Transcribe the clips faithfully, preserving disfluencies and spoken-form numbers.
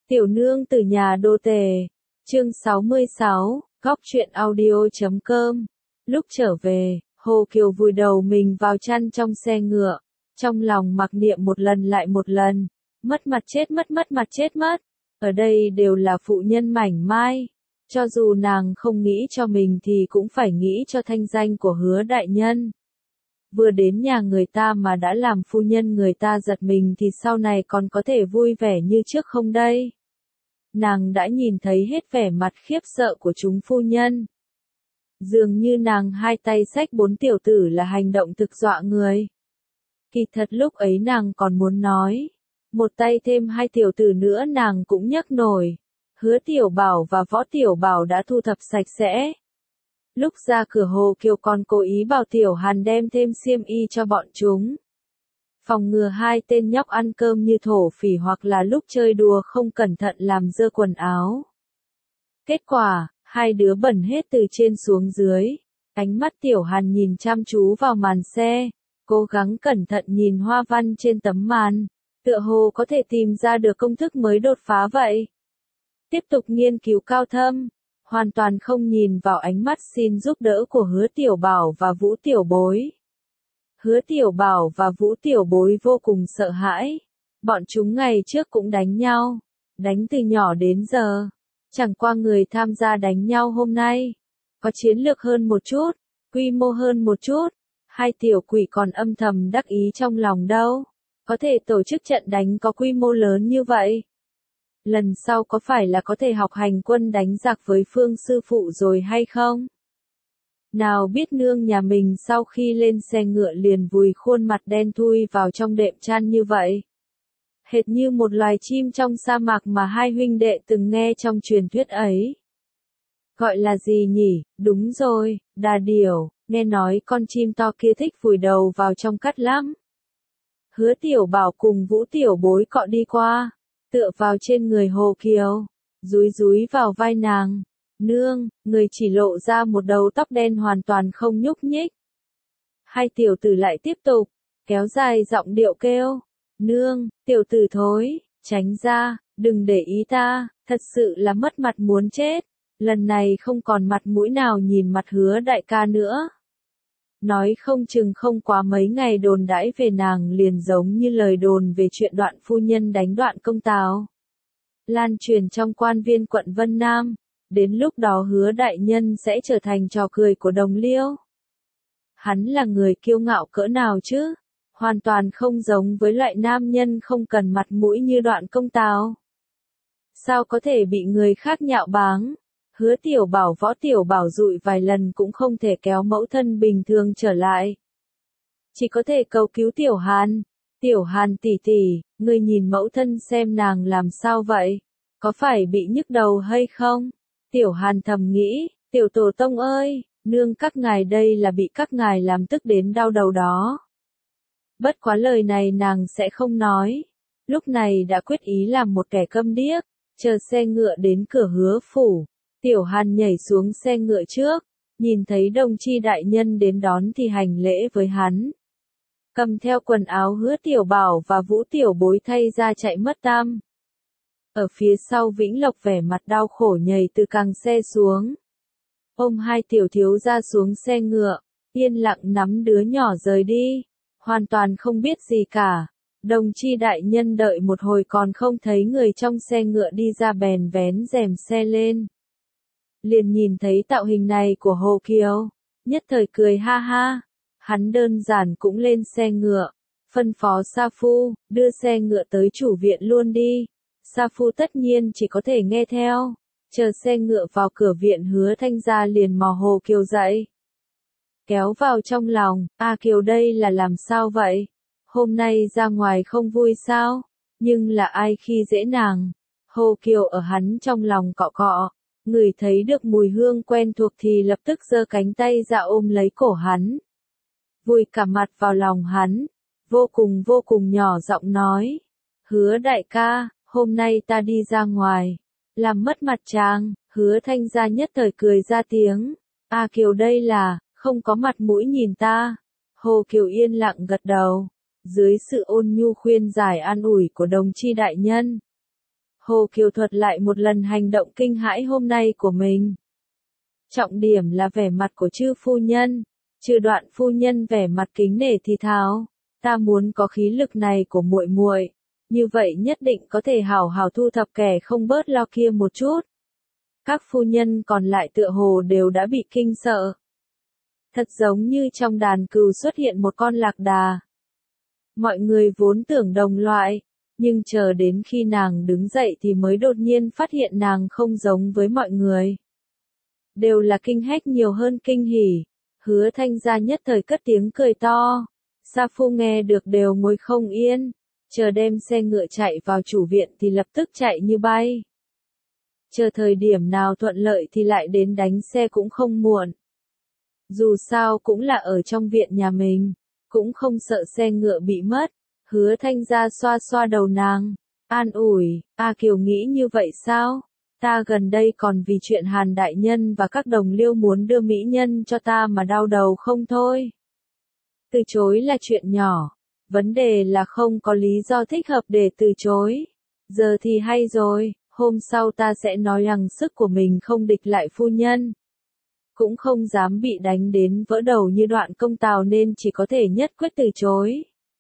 Tiểu nương từ nhà đô tề, chương sáu mươi sáu, góc truyện audio.com. Lúc trở về, Hồ Kiều vùi đầu mình vào chăn trong xe ngựa, trong lòng mặc niệm một lần lại một lần, mất mặt chết mất mất mặt chết mất. Ở đây đều là phụ nhân mảnh mai, cho dù nàng không nghĩ cho mình thì cũng phải nghĩ cho thanh danh của Hứa đại nhân. Vừa đến nhà người ta mà đã làm phu nhân người ta giật mình thì sau này còn có thể vui vẻ như trước không đây? Nàng đã nhìn thấy hết vẻ mặt khiếp sợ của chúng phu nhân. Dường như nàng hai tay xách bốn tiểu tử là hành động thực dọa người. Kỳ thật lúc ấy nàng còn muốn nói, một tay thêm hai tiểu tử nữa nàng cũng nhấc nổi. Hứa Tiểu Bảo và Võ Tiểu Bảo đã thu thập sạch sẽ. Lúc ra cửa Hồ Kiều còn cố ý bảo Tiểu Hàn đem thêm xiêm y cho bọn chúng. Phòng ngừa hai tên nhóc ăn cơm như thổ phỉ hoặc là lúc chơi đùa không cẩn thận làm dơ quần áo. Kết quả, hai đứa bẩn hết từ trên xuống dưới. Ánh mắt Tiểu Hàn nhìn chăm chú vào màn xe, cố gắng cẩn thận nhìn hoa văn trên tấm màn, tựa hồ có thể tìm ra được công thức mới đột phá vậy. Tiếp tục nghiên cứu cao thâm, hoàn toàn không nhìn vào ánh mắt xin giúp đỡ của Hứa Tiểu Bảo và Vũ Tiểu Bối. Hứa Tiểu Bảo và Vũ Tiểu Bối vô cùng sợ hãi. Bọn chúng ngày trước cũng đánh nhau, đánh từ nhỏ đến giờ. Chẳng qua người tham gia đánh nhau hôm nay có chiến lược hơn một chút, quy mô hơn một chút. Hai tiểu quỷ còn âm thầm đắc ý trong lòng đâu. Có thể tổ chức trận đánh có quy mô lớn như vậy. Lần sau có phải là có thể học hành quân đánh giặc với Phương sư phụ rồi hay không? Nào biết nương nhà mình sau khi lên xe ngựa liền vùi khuôn mặt đen thui vào trong đệm chăn như vậy. Hệt như một loài chim trong sa mạc mà hai huynh đệ từng nghe trong truyền thuyết ấy. Gọi là gì nhỉ? Đúng rồi, đà điểu, nghe nói con chim to kia thích vùi đầu vào trong cắt lắm. Hứa Tiểu Bảo cùng Vũ Tiểu Bối cọ đi qua, tựa vào trên người Hồ Kiều, dúi dúi vào vai nàng. Nương, người chỉ lộ ra một đầu tóc đen hoàn toàn không nhúc nhích. Hai tiểu tử lại tiếp tục, kéo dài giọng điệu kêu. Nương, tiểu tử thối, tránh ra, đừng để ý ta, thật sự là mất mặt muốn chết. Lần này không còn mặt mũi nào nhìn mặt Hứa đại ca nữa. Nói không chừng không quá mấy ngày đồn đãi về nàng liền giống như lời đồn về chuyện Đoạn phu nhân đánh Đoạn công tào. Lan truyền trong quan viên quận Vân Nam. Đến lúc đó Hứa đại nhân sẽ trở thành trò cười của đồng liêu. Hắn là người kiêu ngạo cỡ nào chứ? Hoàn toàn không giống với loại nam nhân không cần mặt mũi như Đoạn công tào. Sao có thể bị người khác nhạo báng? Hứa Tiểu Bảo Võ Tiểu Bảo dụi vài lần cũng không thể kéo mẫu thân bình thường trở lại. Chỉ có thể cầu cứu Tiểu Hàn. Tiểu Hàn tỷ tỷ, ngươi nhìn mẫu thân xem nàng làm sao vậy? Có phải bị nhức đầu hay không? Tiểu Hàn thầm nghĩ, Tiểu Tổ Tông ơi, nương các ngài đây là bị các ngài làm tức đến đau đầu đó. Bất quá lời này nàng sẽ không nói. Lúc này đã quyết ý làm một kẻ câm điếc, chờ xe ngựa đến cửa Hứa phủ. Tiểu Hàn nhảy xuống xe ngựa trước, nhìn thấy đồng chi đại nhân đến đón thì hành lễ với hắn. Cầm theo quần áo Hứa Tiểu Bảo và Vũ Tiểu Bối thay ra chạy mất tăm. Ở phía sau Vĩnh Lộc vẻ mặt đau khổ nhảy từ càng xe xuống. Ôm hai tiểu thiếu ra xuống xe ngựa, yên lặng nắm đứa nhỏ rời đi, hoàn toàn không biết gì cả. Đồng chi đại nhân đợi một hồi còn không thấy người trong xe ngựa đi ra bèn vén rèm xe lên. Liền nhìn thấy tạo hình này của Hồ Kiều, nhất thời cười ha ha. Hắn đơn giản cũng lên xe ngựa, phân phó Sa Phu, đưa xe ngựa tới chủ viện luôn đi. Sa Phu tất nhiên chỉ có thể nghe theo, chờ xe ngựa vào cửa viện Hứa Thanh gia liền mò Hồ Kiều dậy. Kéo vào trong lòng, a Kiều đây là làm sao vậy? Hôm nay ra ngoài không vui sao? Nhưng là ai khi dễ nàng? Hồ Kiều ở hắn trong lòng cọ cọ, ngửi thấy được mùi hương quen thuộc thì lập tức giơ cánh tay ra ôm lấy cổ hắn. Vùi cả mặt vào lòng hắn, vô cùng vô cùng nhỏ giọng nói. Hứa đại ca, hôm nay ta đi ra ngoài, làm mất mặt chàng. Hứa Thanh gia nhất thời cười ra tiếng. A Kiều đây là, không có mặt mũi nhìn ta. Hồ Kiều yên lặng gật đầu, dưới sự ôn nhu khuyên giải an ủi của đồng chi đại nhân. Hồ Kiều thuật lại một lần hành động kinh hãi hôm nay của mình. Trọng điểm là vẻ mặt của chư phu nhân. Chư Đoạn phu nhân vẻ mặt kính nể thì thào, ta muốn có khí lực này của muội muội, như vậy nhất định có thể hảo hảo thu thập kẻ không bớt lo kia một chút. Các phu nhân còn lại tựa hồ đều đã bị kinh sợ. Thật giống như trong đàn cừu xuất hiện một con lạc đà. Mọi người vốn tưởng đồng loại, nhưng chờ đến khi nàng đứng dậy thì mới đột nhiên phát hiện nàng không giống với mọi người. Đều là kinh hách nhiều hơn kinh hỉ. Hứa Thanh gia nhất thời cất tiếng cười to. Sa Phu nghe được đều ngồi không yên, chờ đem xe ngựa chạy vào chủ viện thì lập tức chạy như bay. Chờ thời điểm nào thuận lợi thì lại đến đánh xe cũng không muộn. Dù sao cũng là ở trong viện nhà mình, cũng không sợ xe ngựa bị mất. Hứa Thanh gia xoa xoa đầu nàng, an ủi, A Kiều nghĩ như vậy sao? Ta gần đây còn vì chuyện Hàn đại nhân và các đồng liêu muốn đưa mỹ nhân cho ta mà đau đầu không thôi. Từ chối là chuyện nhỏ, vấn đề là không có lý do thích hợp để từ chối. Giờ thì hay rồi, hôm sau ta sẽ nói rằng sức của mình không địch lại phu nhân. Cũng không dám bị đánh đến vỡ đầu như Đoạn công Tào nên chỉ có thể nhất quyết từ chối.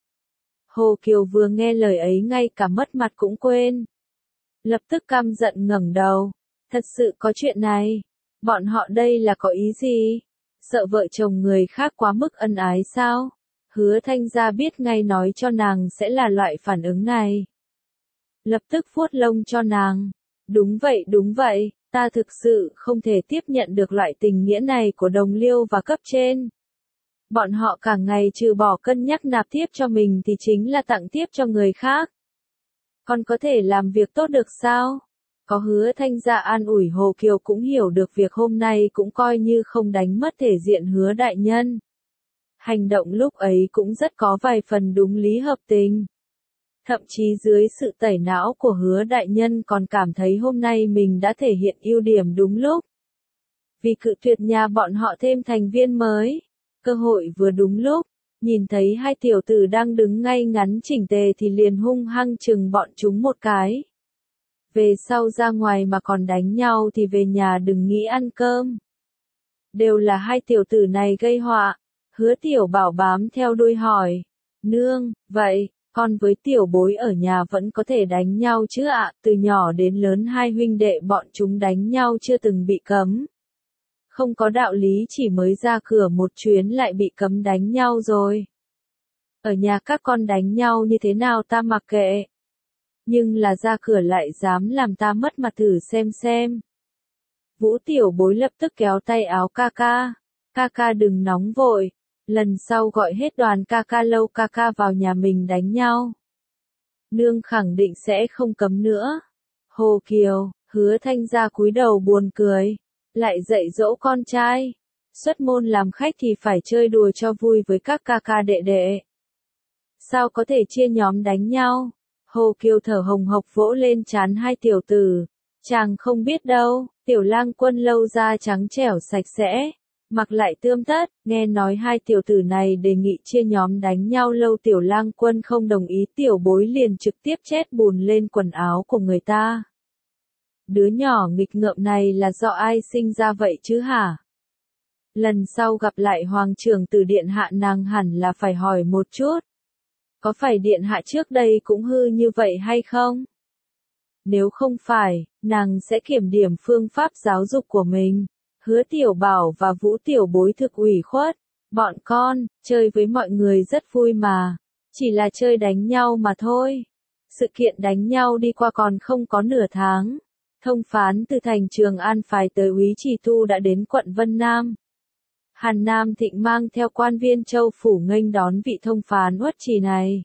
Hồ Kiều vừa nghe lời ấy ngay cả mất mặt cũng quên. Lập tức căm giận ngẩng đầu. Thật sự có chuyện này. Bọn họ đây là có ý gì? Sợ vợ chồng người khác quá mức ân ái sao? Hứa Thanh gia biết ngay nói cho nàng sẽ là loại phản ứng này. Lập tức vuốt lông cho nàng. Đúng vậy đúng vậy, ta thực sự không thể tiếp nhận được loại tình nghĩa này của đồng liêu và cấp trên. Bọn họ cả ngày trừ bỏ cân nhắc nạp tiếp cho mình thì chính là tặng tiếp cho người khác. Còn có thể làm việc tốt được sao? Có Hứa Thanh gia an ủi Hồ Kiều cũng hiểu được việc hôm nay cũng coi như không đánh mất thể diện Hứa đại nhân. Hành động lúc ấy cũng rất có vài phần đúng lý hợp tình. Thậm chí dưới sự tẩy não của Hứa đại nhân còn cảm thấy hôm nay mình đã thể hiện ưu điểm đúng lúc. Vì cự tuyệt nhà bọn họ thêm thành viên mới, cơ hội vừa đúng lúc. Nhìn thấy hai tiểu tử đang đứng ngay ngắn chỉnh tề thì liền hung hăng chừng bọn chúng một cái. Về sau ra ngoài mà còn đánh nhau thì về nhà đừng nghĩ ăn cơm. Đều là hai tiểu tử này gây họa. Hứa Tiểu Bảo bám theo đuôi hỏi. Nương, vậy, con với tiểu bối ở nhà vẫn có thể đánh nhau chứ ạ? Từ nhỏ đến lớn hai huynh đệ bọn chúng đánh nhau chưa từng bị cấm. Không có đạo lý chỉ mới ra cửa một chuyến lại bị cấm đánh nhau rồi. Ở nhà các con đánh nhau như thế nào ta mặc kệ. Nhưng là ra cửa lại dám làm ta mất mặt thử xem xem. Vũ Tiểu Bối lập tức kéo tay áo ca ca. Ca ca đừng nóng vội. Lần sau gọi hết đoàn ca ca lâu ca ca vào nhà mình đánh nhau. Nương khẳng định sẽ không cấm nữa. Hồ Kiều, Hứa Thanh gia cúi đầu buồn cười. Lại dạy dỗ con trai. Xuất môn làm khách thì phải chơi đùa cho vui với các ca ca đệ đệ. Sao có thể chia nhóm đánh nhau? Hồ Kiều thở hồng hộc vỗ lên trán hai tiểu tử. Chàng không biết đâu, Tiểu Lang Quân lâu da trắng trẻo sạch sẽ. Mặc lại tươm tất, nghe nói hai tiểu tử này đề nghị chia nhóm đánh nhau lâu Tiểu Lang Quân không đồng ý Tiểu Bối liền trực tiếp chét bùn lên quần áo của người ta. Đứa nhỏ nghịch ngợm này là do ai sinh ra vậy chứ hả? Lần sau gặp lại Hoàng trưởng từ điện hạ nàng hẳn là phải hỏi một chút. Có phải điện hạ trước đây cũng hư như vậy hay không? Nếu không phải, nàng sẽ kiểm điểm phương pháp giáo dục của mình. Hứa Tiểu Bảo và Vũ Tiểu Bối thực ủy khuất. Bọn con, chơi với mọi người rất vui mà. Chỉ là chơi đánh nhau mà thôi. Sự kiện đánh nhau đi qua còn không có nửa tháng. Thông phán từ thành Trường An phái tới Úy Trì Tu đã đến quận Vân Nam. Hàn Nam Thịnh mang theo quan viên châu phủ nghênh đón vị thông phán Uất Trì này.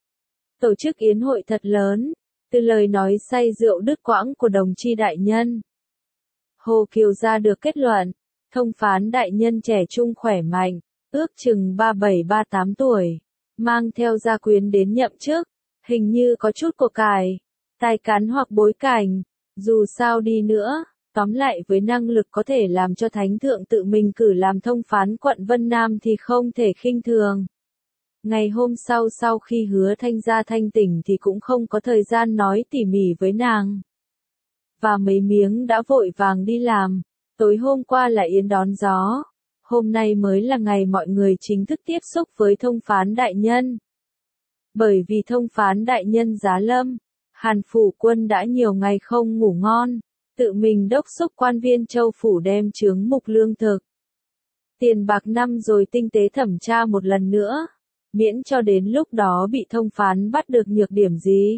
Tổ chức yến hội thật lớn, từ lời nói say rượu đứt quãng của đồng chi đại nhân. Hồ Kiều ra được kết luận, thông phán đại nhân trẻ trung khỏe mạnh, ước chừng ba bảy ba tám tuổi, mang theo gia quyến đến nhậm chức, hình như có chút của cải, tài cán hoặc bối cảnh, dù sao đi nữa. Tóm lại với năng lực có thể làm cho Thánh Thượng tự mình cử làm thông phán quận Vân Nam thì không thể khinh thường. Ngày hôm sau sau khi Hứa Thanh gia thanh tỉnh thì cũng không có thời gian nói tỉ mỉ với nàng. và mấy miếng đã vội vàng đi làm. Tối hôm qua là yến đón gió, hôm nay mới là ngày mọi người chính thức tiếp xúc với thông phán đại nhân. Bởi vì thông phán đại nhân giá lâm, Hàn Phủ Quân đã nhiều ngày không ngủ ngon, tự mình đốc thúc quan viên châu phủ đem chướng mục lương thực, tiền bạc năm rồi tinh tế thẩm tra một lần nữa, miễn cho đến lúc đó bị thông phán bắt được nhược điểm gì.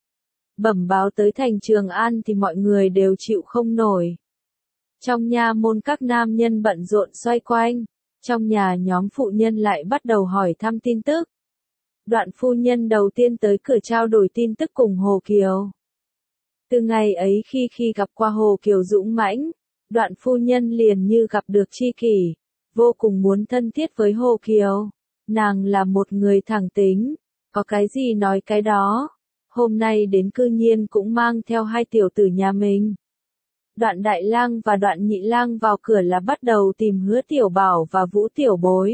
Bẩm báo tới thành Trường An thì mọi người đều chịu không nổi. Trong nhà môn các nam nhân bận rộn xoay quanh, trong nhà nhóm phụ nhân lại bắt đầu hỏi thăm tin tức. Đoạn phu nhân đầu tiên tới cửa trao đổi tin tức cùng Hồ Kiều. Từ ngày ấy khi khi gặp qua Hồ Kiều dũng mãnh, Đoạn phu nhân liền như gặp được tri kỷ, vô cùng muốn thân thiết với Hồ Kiều. Nàng là một người thẳng tính, có cái gì nói cái đó. Hôm nay đến cư nhiên cũng mang theo hai tiểu tử nhà mình. Đoạn đại lang và đoạn nhị lang vào cửa là bắt đầu tìm Hứa Tiểu Bảo và Vũ Tiểu Bối.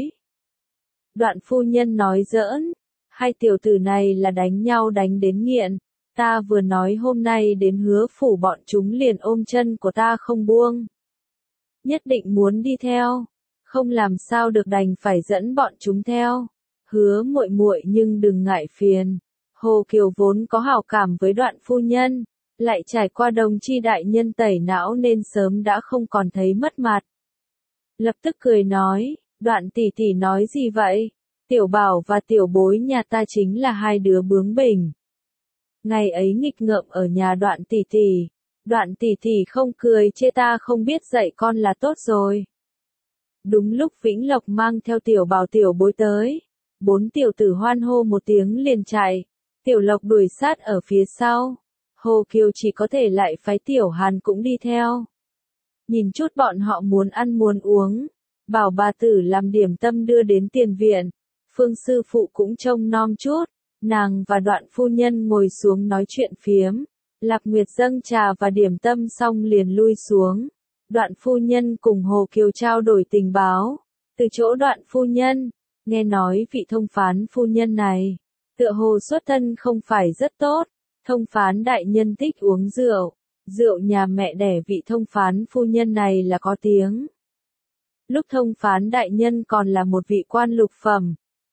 Đoạn phu nhân nói giỡn, hai tiểu tử này là đánh nhau đánh đến nghiện, ta vừa nói hôm nay đến Hứa phủ bọn chúng liền ôm chân của ta không buông. Nhất định muốn đi theo, không làm sao được đành phải dẫn bọn chúng theo. Hứa muội muội nhưng đừng ngại phiền. Hồ Kiều vốn có hảo cảm với Đoạn phu nhân, lại trải qua Đồng Chi đại nhân tẩy não nên sớm đã không còn thấy mất mặt. Lập tức cười nói, Đoạn tỷ tỷ nói gì vậy? Tiểu Bảo và Tiểu Bối nhà ta chính là hai đứa bướng bỉnh. Ngày ấy nghịch ngợm ở nhà Đoạn tỷ tỷ, Đoạn tỷ tỷ không cười chê ta không biết dạy con là tốt rồi. Đúng lúc Vĩnh Lộc mang theo Tiểu Bảo Tiểu Bối tới, bốn tiểu tử hoan hô một tiếng liền chạy, Tiểu Lộc đuổi sát ở phía sau. Hồ Kiều chỉ có thể lại phái Tiểu Hàn cũng đi theo. Nhìn chút bọn họ muốn ăn muốn uống, bảo bà tử làm điểm tâm đưa đến tiền viện. Phương sư phụ cũng trông nom chút, nàng và Đoạn phu nhân ngồi xuống nói chuyện phiếm. Lạc Nguyệt dâng trà và điểm tâm xong liền lui xuống. Đoạn phu nhân cùng Hồ Kiều trao đổi tình báo. Từ chỗ Đoạn phu nhân, nghe nói vị thông phán phu nhân này, tựa hồ xuất thân không phải rất tốt. Thông phán đại nhân thích uống rượu, rượu nhà mẹ đẻ vị thông phán phu nhân này là có tiếng. Lúc thông phán đại nhân còn là một vị quan lục phẩm.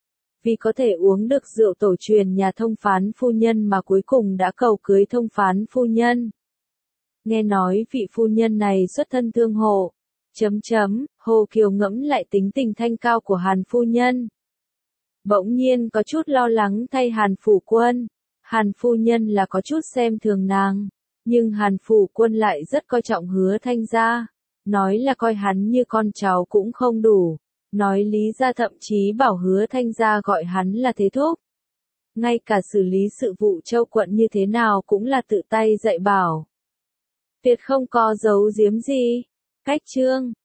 Vì có thể uống được rượu tổ truyền nhà thông phán phu nhân mà cuối cùng đã cầu cưới thông phán phu nhân. Nghe nói vị phu nhân này xuất thân thương hộ. Chấm chấm, Hồ Kiều ngẫm lại tính tình thanh cao của Hàn phu nhân. Bỗng nhiên có chút lo lắng thay Hàn Phủ Quân. Hàn phu nhân là có chút xem thường nàng, nhưng Hàn Phủ Quân lại rất coi trọng Hứa Thanh gia, nói là coi hắn như con cháu cũng không đủ, nói lý ra thậm chí bảo Hứa Thanh gia gọi hắn là thế thúc. Ngay cả xử lý sự vụ châu quận như thế nào cũng là tự tay dạy bảo. Tuyệt không có giấu giếm gì. Cách chương